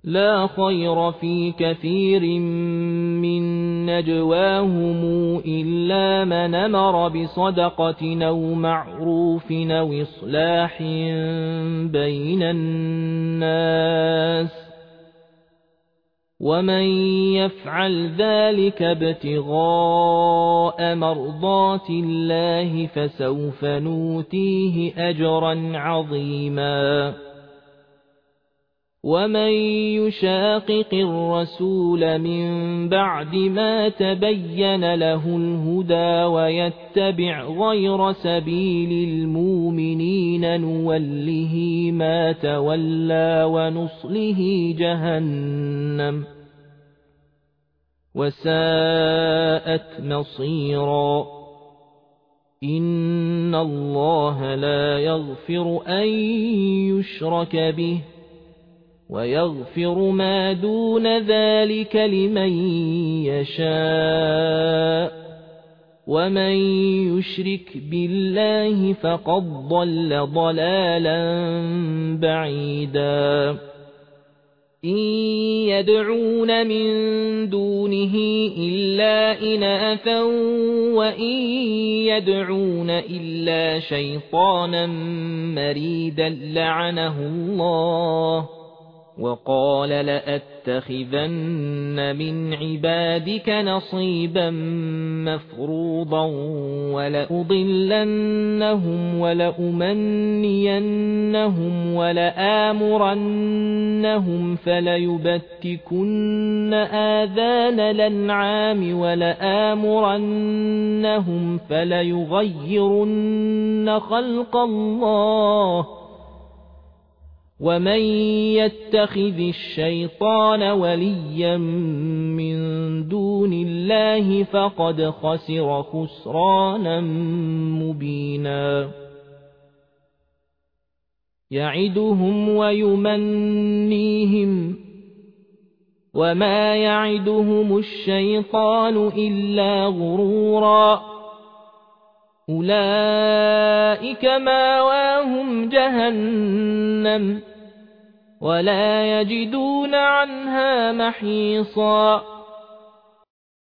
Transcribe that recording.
لا خير في كثير من نجواهم إلا من أمر بصدقة أو معروف أو إصلاح بين الناس ومن يفعل ذلك ابتغاء مرضات الله فسوف نؤتيه أجرا عظيما ومن يشاقق الرسول من بعد ما تبين له الهدى ويتبع غير سبيل المؤمنين نوله ما تولى ونصله جهنم وساءت مصيرا إن الله لا يغفر أن يشرك به ويغفر ما دون ذلك لمن يشاء ومن يشرك بالله فقد ضل ضلالا بعيدا إن يدعون من دونه إلا إناثا وإن يدعون إلا شيطانا مريدا لعنه الله وقال لأتخذن من عبادك نصيبا مفروضا ولأضلنهم ولأمنينهم ولآمرنهم فليبتكن آذان الأنعام ولآمرنهم فليغيرن خلق الله ومن يتخذ الشيطان وليا من دون الله فقد خسر خسرانا مبينا يعدهم ويمنيهم وما يعدهم الشيطان إلا غرورا أولئك مأواهم جهنم ولا يجدون عنها محيصا